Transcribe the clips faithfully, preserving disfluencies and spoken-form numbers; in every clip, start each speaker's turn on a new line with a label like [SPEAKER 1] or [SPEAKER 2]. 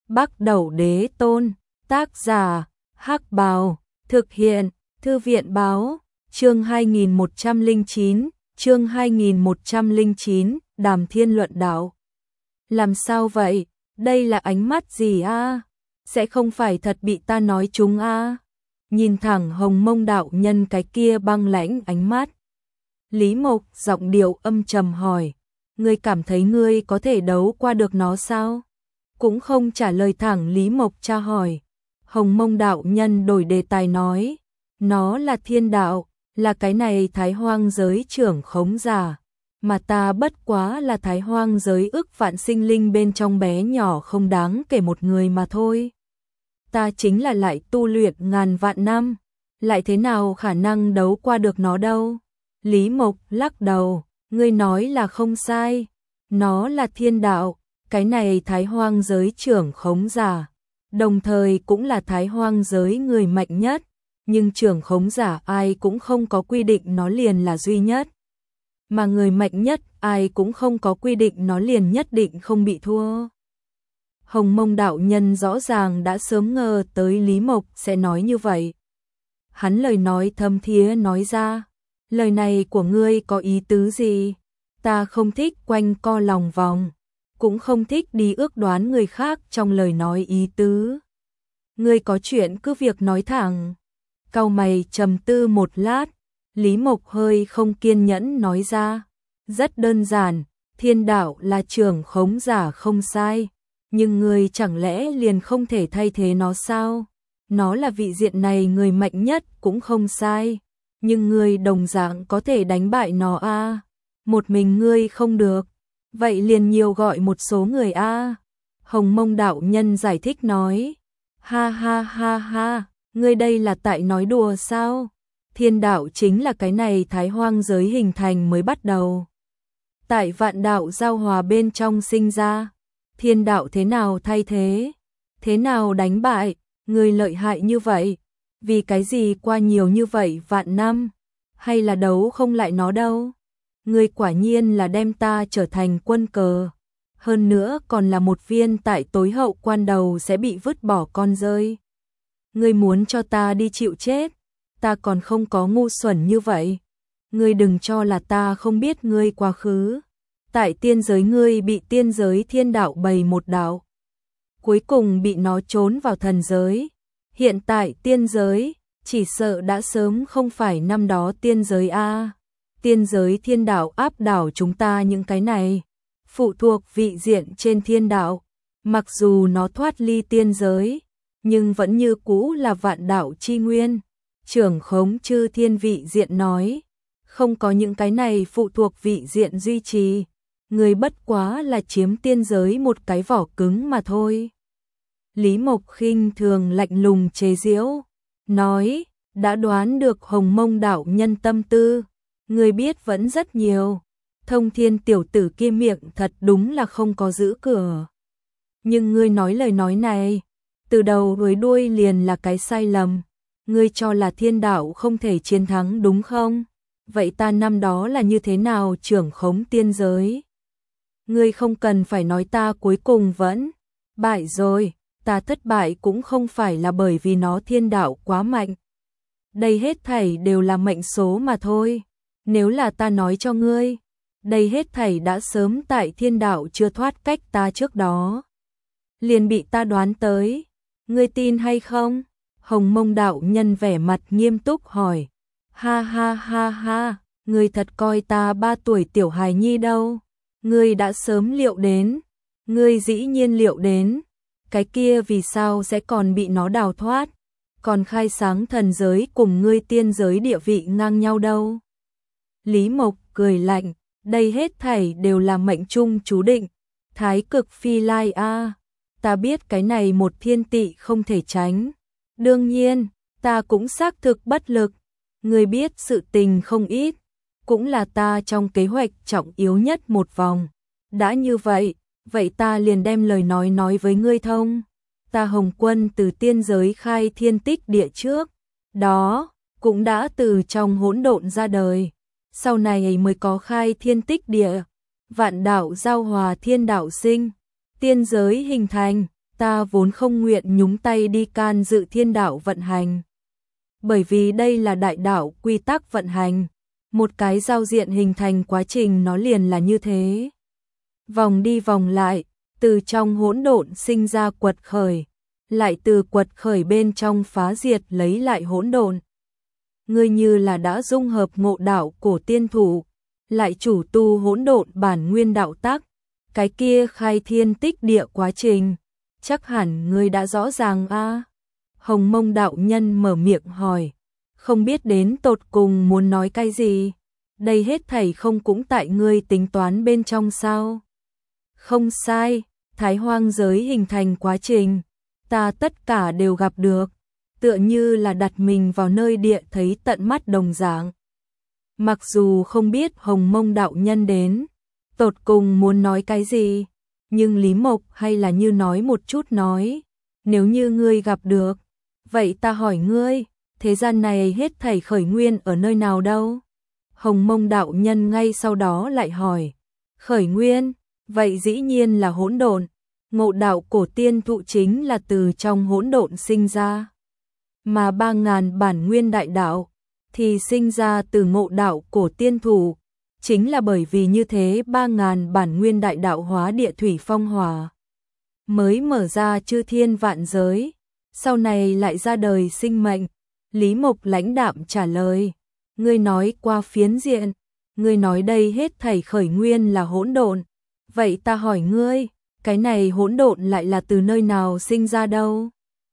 [SPEAKER 1] Bắc Đẩu Đế Tôn, tác giả, Hắc Bào, thực hiện, Thư viện báo, chương hai nghìn một trăm lẻ chín, chương hai nghìn một trăm lẻ chín, Đàm Thiên luận đạo. Làm sao vậy, đây là ánh mắt gì a? Sẽ không phải thật bị ta nói trúng a? Nhìn thẳng Hồng Mông đạo nhân cái kia băng lãnh ánh mắt. Lý Mộc giọng điệu âm trầm hỏi, ngươi cảm thấy ngươi có thể đấu qua được nó sao? Cũng không trả lời thẳng Lý Mộc tra hỏi. Hồng Mông đạo nhân đổi đề tài nói, nó là thiên đạo, là cái này thái hoang giới trưởng khống giả, mà ta bất quá là thái hoang giới ức vạn sinh linh bên trong bé nhỏ không đáng kể một người mà thôi. Ta chính là lại tu luyện ngàn vạn năm, lại thế nào khả năng đấu qua được nó đâu? Lý Mộc lắc đầu, ngươi nói là không sai, nó là thiên đạo, cái này thái hoang giới trưởng khống giả, đồng thời cũng là thái hoang giới người mạnh nhất, nhưng trưởng khống giả ai cũng không có quy định nó liền là duy nhất. Mà người mạnh nhất ai cũng không có quy định nó liền nhất định không bị thua. Hồng Mông đạo nhân rõ ràng đã sớm ngờ tới Lý Mộc sẽ nói như vậy. Hắn lời nói thâm thía nói ra, lời này của ngươi có ý tứ gì? Ta không thích quanh co lòng vòng, cũng không thích đi ước đoán người khác trong lời nói ý tứ. Ngươi có chuyện cứ việc nói thẳng. Cau mày trầm tư một lát, Lý Mộc hơi không kiên nhẫn nói ra, rất đơn giản, thiên đạo là trưởng khống giả không sai, nhưng ngươi chẳng lẽ liền không thể thay thế nó sao? Nó là vị diện này người mạnh nhất cũng không sai, nhưng ngươi đồng dạng có thể đánh bại nó a. À. Một mình ngươi không được, vậy liền nhiều gọi một số người a. À. Hồng Mông đạo nhân giải thích nói, ha ha ha ha, ngươi đây là tại nói đùa sao? Thiên đạo chính là cái này thái hoang giới hình thành mới bắt đầu. Tại vạn đạo giao hòa bên trong sinh ra, thiên đạo thế nào thay thế? Thế nào đánh bại? Ngươi lợi hại như vậy, vì cái gì qua nhiều như vậy vạn năm, hay là đấu không lại nó đâu? Ngươi quả nhiên là đem ta trở thành quân cờ, hơn nữa còn là một viên tại tối hậu quan đầu sẽ bị vứt bỏ con rơi. Ngươi muốn cho ta đi chịu chết, ta còn không có ngu xuẩn như vậy. Ngươi đừng cho là ta không biết ngươi quá khứ. Tại tiên giới ngươi bị tiên giới thiên đạo bày một đạo, cuối cùng bị nó trốn vào thần giới. Hiện tại tiên giới, chỉ sợ đã sớm không phải năm đó tiên giới a. Tiên giới thiên đạo áp đảo chúng ta những cái này, phụ thuộc vị diện trên thiên đạo. Mặc dù nó thoát ly tiên giới, nhưng vẫn như cũ là vạn đạo chi nguyên. Trưởng khống chư thiên vị diện nói, không có những cái này phụ thuộc vị diện duy trì, người bất quá là chiếm tiên giới một cái vỏ cứng mà thôi. Lý Mộc khinh thường lạnh lùng chế giễu, nói, đã đoán được Hồng Mông đạo nhân tâm tư, người biết vẫn rất nhiều. Thông Thiên tiểu tử kia miệng thật đúng là không có giữ cửa. Nhưng ngươi nói lời nói này, từ đầu đến đuôi liền là cái sai lầm. Ngươi cho là thiên đạo không thể chiến thắng đúng không? Vậy ta năm đó là như thế nào trưởng khống tiên giới? Ngươi không cần phải nói ta cuối cùng vẫn bại rồi, ta thất bại cũng không phải là bởi vì nó thiên đạo quá mạnh. Đây hết thảy đều là mệnh số mà thôi. Nếu là ta nói cho ngươi, đây hết thảy đã sớm tại thiên đạo chưa thoát cách ta trước đó, liền bị ta đoán tới. Ngươi tin hay không? Hồng Mông đạo nhân vẻ mặt nghiêm túc hỏi. Ha ha ha ha, ngươi thật coi ta ba tuổi tiểu hài nhi đâu? Ngươi đã sớm liệu đến, ngươi dĩ nhiên liệu đến, cái kia vì sao sẽ còn bị nó đào thoát, còn khai sáng thần giới cùng ngươi tiên giới địa vị ngang nhau đâu? Lý Mộc cười lạnh, đây hết thảy đều là mệnh trung chú định, thái cực phi lai a. Ta biết cái này một thiên tị không thể tránh. Đương nhiên, ta cũng xác thực bất lực. Ngươi biết sự tình không ít, cũng là ta trong kế hoạch trọng yếu nhất một vòng. Đã như vậy, vậy ta liền đem lời nói nói với ngươi thông. Ta Hồng Quân từ tiên giới khai thiên tích địa trước, đó cũng đã từ trong hỗn độn ra đời. Sau này mới có khai thiên tích địa, vạn đạo giao hòa thiên đạo sinh, tiên giới hình thành, ta vốn không nguyện nhúng tay đi can dự thiên đạo vận hành. Bởi vì đây là đại đạo quy tắc vận hành, một cái giao diện hình thành quá trình nó liền là như thế. Vòng đi vòng lại, từ trong hỗn độn sinh ra quật khởi, lại từ quật khởi bên trong phá diệt lấy lại hỗn độn. Ngươi như là đã dung hợp ngộ đạo cổ tiên thủ, lại chủ tu hỗn độn bản nguyên đạo tắc, cái kia khai thiên tích địa quá trình, chắc hẳn ngươi đã rõ ràng a. À? Hồng Mông đạo nhân mở miệng hỏi, không biết đến tột cùng muốn nói cái gì, đây hết thảy không cũng tại ngươi tính toán bên trong sao? Không sai, Thái Hoang giới hình thành quá trình, ta tất cả đều gặp được, tựa như là đặt mình vào nơi địa thấy tận mắt đồng dạng. Mặc dù không biết Hồng Mông đạo nhân đến tột cùng muốn nói cái gì, nhưng Lý Mộc hay là như nói một chút nói, nếu như ngươi gặp được, vậy ta hỏi ngươi, thế gian này hết thảy khởi nguyên ở nơi nào đâu? Hồng Mông đạo nhân ngay sau đó lại hỏi, khởi nguyên, vậy dĩ nhiên là hỗn độn, ngộ đạo cổ tiên thụ chính là từ trong hỗn độn sinh ra, mà ba ngàn bản nguyên đại đạo thì sinh ra từ ngộ đạo cổ tiên thủ, chính là bởi vì như thế ba ngàn bản nguyên đại đạo hóa địa thủy phong hỏa, mới mở ra chư thiên vạn giới, sau này lại ra đời sinh mệnh. Lý Mộc lãnh đạm trả lời, ngươi nói qua phiến diện, ngươi nói đây hết thảy khởi nguyên là hỗn độn, vậy ta hỏi ngươi, cái này hỗn độn lại là từ nơi nào sinh ra đâu?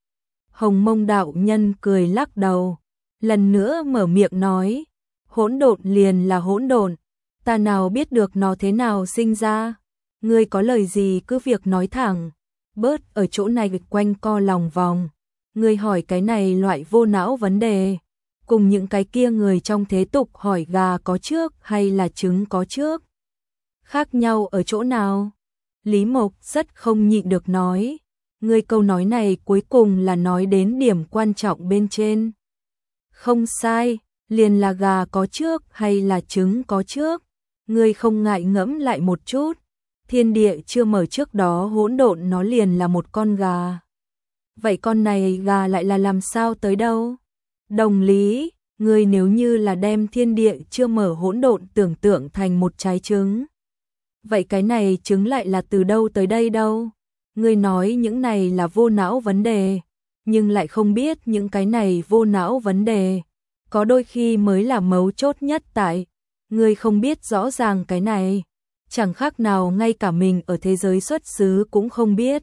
[SPEAKER 1] Hồng Mông đạo nhân cười lắc đầu, lần nữa mở miệng nói, hỗn độn liền là hỗn độn, ta nào biết được nó thế nào sinh ra, ngươi có lời gì cứ việc nói thẳng, bớt ở chỗ này quanh co lòng vòng, ngươi hỏi cái này loại vô não vấn đề, cùng những cái kia người trong thế tục hỏi gà có trước hay là trứng có trước. Khác nhau ở chỗ nào? Lý Mộc rất không nhịn được nói, ngươi câu nói này cuối cùng là nói đến điểm quan trọng bên trên. Không sai, liền là gà có trước hay là trứng có trước, ngươi không ngại ngẫm lại một chút, thiên địa chưa mở trước đó hỗn độn nó liền là một con gà. Vậy con này gà lại là làm sao tới đâu? Đồng lý, ngươi nếu như là đem thiên địa chưa mở hỗn độn tưởng tượng thành một trái trứng, vậy cái này trứng lại là từ đâu tới đây đâu? Ngươi nói những này là vô não vấn đề, nhưng lại không biết những cái này vô não vấn đề, có đôi khi mới là mấu chốt nhất tại, ngươi không biết rõ ràng cái này, chẳng khác nào ngay cả mình ở thế giới xuất xứ cũng không biết.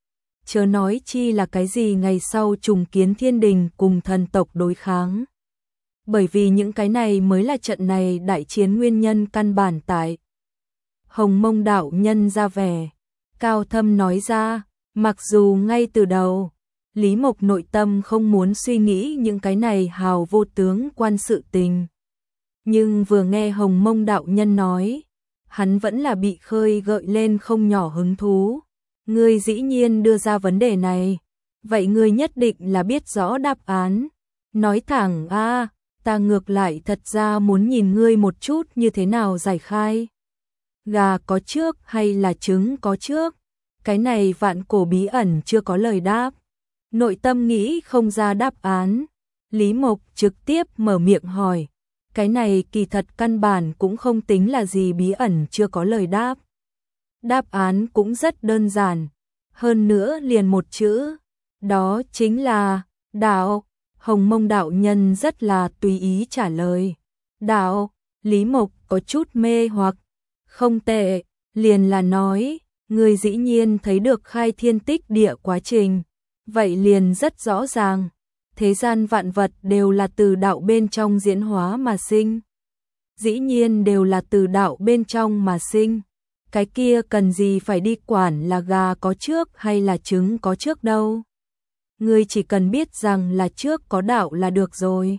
[SPEAKER 1] Chớ nói chi là cái gì ngày sau trùng kiến thiên đình cùng thần tộc đối kháng. Bởi vì những cái này mới là trận này đại chiến nguyên nhân căn bản tại. Hồng Mông đạo nhân ra vẻ, cao thâm nói ra, mặc dù ngay từ đầu, Lý Mộc nội tâm không muốn suy nghĩ những cái này hào vô tướng quan sự tình. Nhưng vừa nghe Hồng Mông đạo nhân nói, hắn vẫn là bị khơi gợi lên không nhỏ hứng thú. Ngươi dĩ nhiên đưa ra vấn đề này, vậy ngươi nhất định là biết rõ đáp án. Nói thẳng a, à, ta ngược lại thật ra muốn nhìn ngươi một chút như thế nào giải khai. Gà có trước hay là trứng có trước? Cái này vạn cổ bí ẩn chưa có lời đáp. Nội tâm nghĩ không ra đáp án. Lý Mộc trực tiếp mở miệng hỏi. Cái này kỳ thật căn bản cũng không tính là gì bí ẩn chưa có lời đáp. Đáp án cũng rất đơn giản. Hơn nữa liền một chữ. Đó chính là đạo. Hồng Mông đạo nhân rất là tùy ý trả lời. Đạo. Lý Mộc có chút mê hoặc. Không tệ, liền là nói, người dĩ nhiên thấy được khai thiên tích địa quá trình. Vậy liền rất rõ ràng, thế gian vạn vật đều là từ đạo bên trong diễn hóa mà sinh. Dĩ nhiên đều là từ đạo bên trong mà sinh. Cái kia cần gì phải đi quản là gà có trước hay là trứng có trước đâu. Ngươi chỉ cần biết rằng là trước có đạo là được rồi.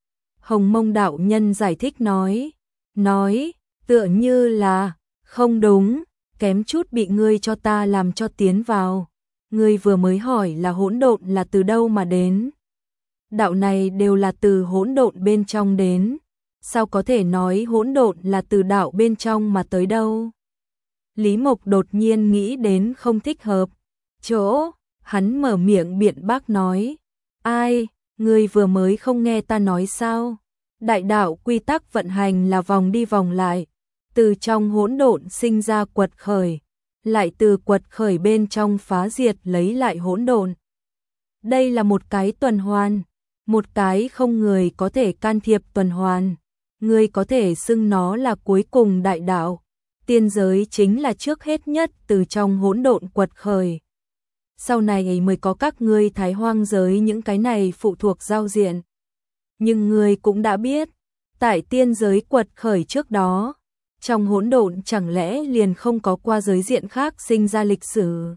[SPEAKER 1] Hồng Mông đạo nhân giải thích nói, nói, tựa như là, không đúng, kém chút bị ngươi cho ta làm cho tiến vào. Ngươi vừa mới hỏi là hỗn độn là từ đâu mà đến. Đạo này đều là từ hỗn độn bên trong đến. Sao có thể nói hỗn độn là từ đạo bên trong mà tới đâu? Lý Mộc đột nhiên nghĩ đến không thích hợp. Chỗ, Hắn mở miệng biện bác nói, ai, ngươi vừa mới không nghe ta nói sao? Đại đạo quy tắc vận hành là vòng đi vòng lại, từ trong hỗn độn sinh ra quật khởi, lại từ quật khởi bên trong phá diệt lấy lại hỗn độn. Đây là một cái tuần hoàn, một cái không người có thể can thiệp tuần hoàn. Ngươi có thể xưng nó là cuối cùng đại đạo. Tiên giới chính là trước hết nhất từ trong hỗn độn quật khởi. Sau này mới có các ngươi thái hoang giới, những cái này phụ thuộc giao diện. Nhưng ngươi cũng đã biết, tại tiên giới quật khởi trước đó, trong hỗn độn chẳng lẽ liền không có qua giới diện khác sinh ra lịch sử.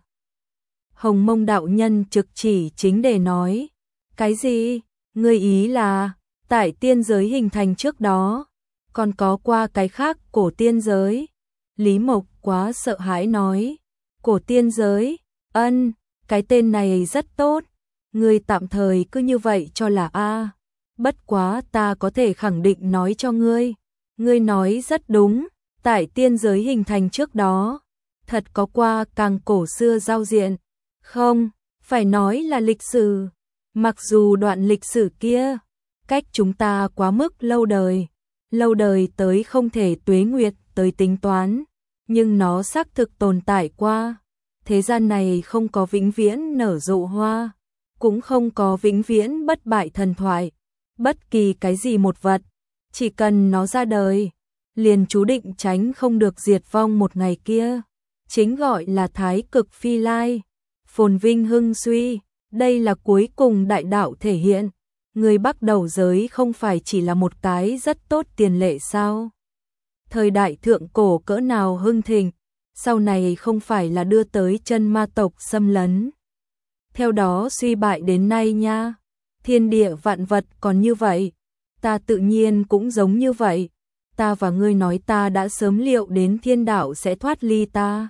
[SPEAKER 1] Hồng Mông đạo nhân trực chỉ chính để nói, cái gì? Ngươi ý là, tại tiên giới hình thành trước đó, còn có qua cái khác cổ tiên giới. Lý Mộc quá sợ hãi nói, cổ tiên giới, ân, cái tên này rất tốt, ngươi tạm thời cứ như vậy cho là a. Bất quá ta có thể khẳng định nói cho ngươi, ngươi nói rất đúng, tại tiên giới hình thành trước đó, thật có qua càng cổ xưa giao diện, không, phải nói là lịch sử, mặc dù đoạn lịch sử kia, cách chúng ta quá mức lâu đời, lâu đời tới không thể tuế nguyệt tới tính toán, nhưng nó xác thực tồn tại qua. Thế gian này không có vĩnh viễn nở rộ hoa, cũng không có vĩnh viễn bất bại thần thoại. Bất kỳ cái gì một vật, chỉ cần nó ra đời, liền chú định tránh không được diệt vong một ngày kia. Chính gọi là thái cực phi lai, phồn vinh hưng suy, đây là cuối cùng đại đạo thể hiện. Người bắt đầu giới không phải chỉ là một cái rất tốt tiền lệ sao? Thời đại thượng cổ cỡ nào hưng thịnh, sau này không phải là đưa tới chân ma tộc xâm lấn. Theo đó suy bại đến nay nha, thiên địa vạn vật còn như vậy, ta tự nhiên cũng giống như vậy. Ta và ngươi nói ta đã sớm liệu đến thiên đạo sẽ thoát ly ta.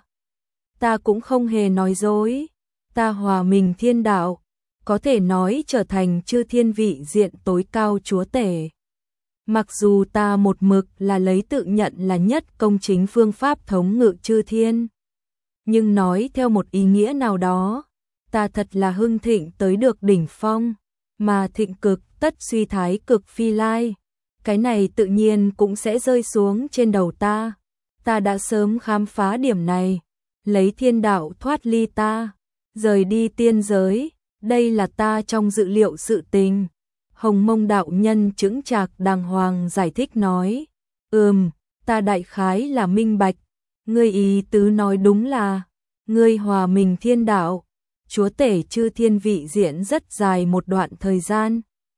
[SPEAKER 1] Ta cũng không hề nói dối, ta hòa mình thiên đạo, có thể nói trở thành chư thiên vị diện tối cao chúa tể. Mặc dù ta một mực là lấy tự nhận là nhất công chính phương pháp thống ngự chư thiên, nhưng nói theo một ý nghĩa nào đó, ta thật là hưng thịnh tới được đỉnh phong, mà thịnh cực tất suy thái cực phi lai. Cái này tự nhiên cũng sẽ rơi xuống trên đầu ta. Ta đã sớm khám phá điểm này, lấy thiên đạo thoát ly ta, rời đi tiên giới, đây là ta trong dự liệu sự tình. Hồng Mông đạo nhân chững chạc đàng hoàng giải thích nói, ừm, ta đại khái là minh bạch, ngươi ý tứ nói đúng là, ngươi hòa mình thiên đạo, chúa tể chư thiên vị diện rất dài một đoạn thời gian.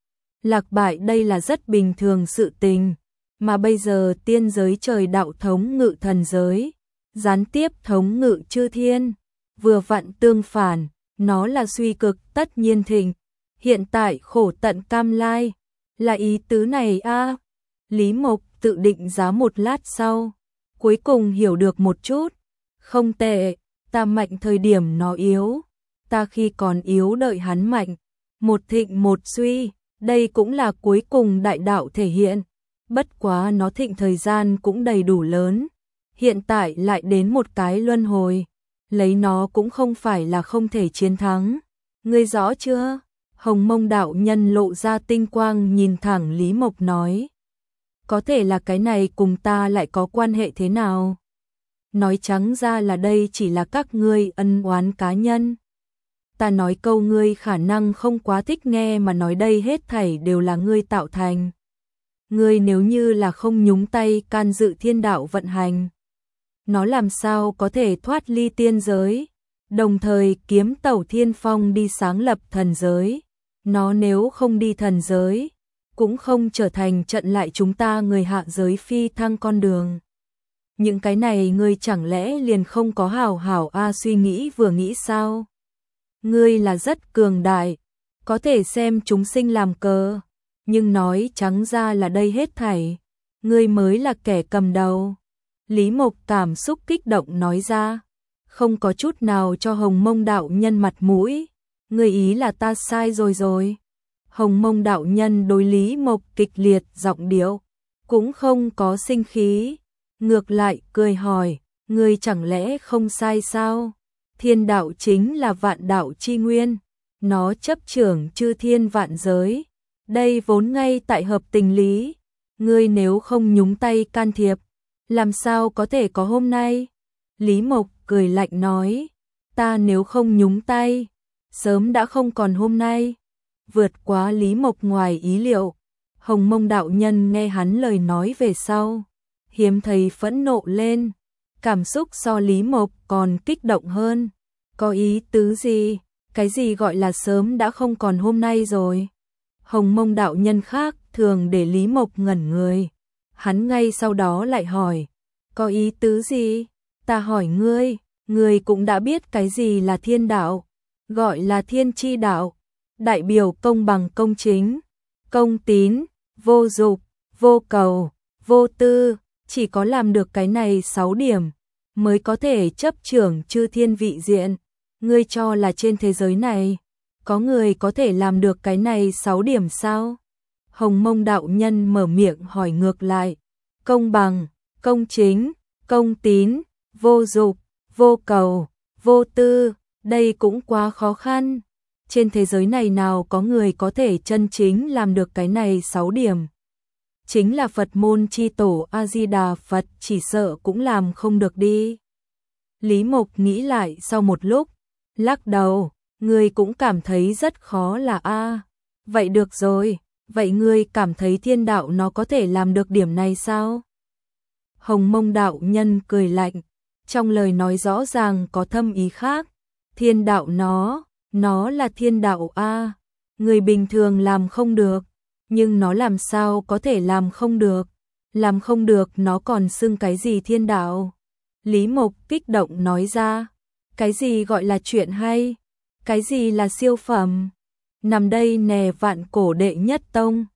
[SPEAKER 1] Lạc bại đây là rất bình thường sự tình, mà bây giờ tiên giới trời đạo thống ngự thần giới, gián tiếp thống ngự chư thiên, vừa vặn tương phản, nó là suy cực tất nhiên thịnh, hiện tại khổ tận cam lai, là ý tứ này a. À. Lý Mộc tự định giá một lát sau, cuối cùng hiểu được một chút, không tệ, ta mạnh thời điểm nó yếu, ta khi còn yếu đợi hắn mạnh, một thịnh một suy. Đây cũng là cuối cùng đại đạo thể hiện, bất quá nó thịnh thời gian cũng đầy đủ lớn, hiện tại lại đến một cái luân hồi, lấy nó cũng không phải là không thể chiến thắng. Ngươi rõ chưa? Hồng Mông đạo nhân lộ ra tinh quang nhìn thẳng Lý Mộc nói, có thể là cái này cùng ta lại có quan hệ thế nào? Nói trắng ra là đây chỉ là các ngươi ân oán cá nhân. Ta nói câu ngươi khả năng không quá thích nghe mà nói đây hết thảy đều là ngươi tạo thành. Ngươi nếu như là không nhúng tay can dự thiên đạo vận hành, nó làm sao có thể thoát ly tiên giới, đồng thời kiếm tẩu thiên phong đi sáng lập thần giới. Nó nếu không đi thần giới, cũng không trở thành trận lại chúng ta người hạ giới phi thăng con đường. Những cái này ngươi chẳng lẽ liền không có hảo hảo a suy nghĩ vừa nghĩ sao? Ngươi là rất cường đại, có thể xem chúng sinh làm cờ, nhưng nói trắng ra là đây hết thảy, ngươi mới là kẻ cầm đầu. Lý Mộc cảm xúc kích động nói ra, không có chút nào cho Hồng Mông đạo nhân mặt mũi, ngươi ý là ta sai rồi rồi. Hồng Mông đạo nhân đối Lý Mộc kịch liệt giọng điệu, cũng không có sinh khí, ngược lại cười hỏi, ngươi chẳng lẽ không sai sao? Thiên đạo chính là vạn đạo chi nguyên, nó chấp trưởng chư thiên vạn giới. Đây vốn ngay tại hợp tình lý, ngươi nếu không nhúng tay can thiệp, làm sao có thể có hôm nay? Lý Mộc cười lạnh nói, ta nếu không nhúng tay, sớm đã không còn hôm nay. Vượt quá Lý Mộc ngoài ý liệu, Hồng Mông đạo nhân nghe hắn lời nói về sau, hiếm thấy phẫn nộ lên, cảm xúc so Lý Mộc còn kích động hơn. Có ý tứ gì? Cái gì gọi là sớm đã không còn hôm nay rồi? Hồng Mông đạo nhân khác thường để Lý Mộc ngẩn người. Hắn ngay sau đó lại hỏi, có ý tứ gì? Ta hỏi ngươi, ngươi cũng đã biết cái gì là thiên đạo, gọi là thiên chi đạo, đại biểu công bằng công chính, công tín, vô dục, vô cầu, vô tư, chỉ có làm được cái này sáu điểm mới có thể chấp trưởng chư thiên vị diện. Ngươi cho là trên thế giới này có người có thể làm được cái này sáu điểm sao? Hồng Mông đạo nhân mở miệng hỏi ngược lại, công bằng, công chính, công tín, vô dục, vô cầu, vô tư, đây cũng quá khó khăn. Trên thế giới này nào có người có thể chân chính làm được cái này sáu điểm? Chính là Phật môn chi tổ A-di-đà Phật chỉ sợ cũng làm không được đi. Lý Mộc nghĩ lại sau một lúc, lắc đầu, ngươi cũng cảm thấy rất khó là a. Vậy được rồi, vậy ngươi cảm thấy thiên đạo nó có thể làm được điểm này sao? Hồng Mông đạo nhân cười lạnh, trong lời nói rõ ràng có thâm ý khác. Thiên đạo nó, nó là thiên đạo a, người bình thường làm không được, nhưng nó làm sao có thể làm không được? Làm không được nó còn xưng cái gì thiên đạo? Lý Mộc kích động nói ra, cái gì gọi là chuyện hay? Cái gì là siêu phẩm? Nằm đây nè vạn cổ đệ nhất tông,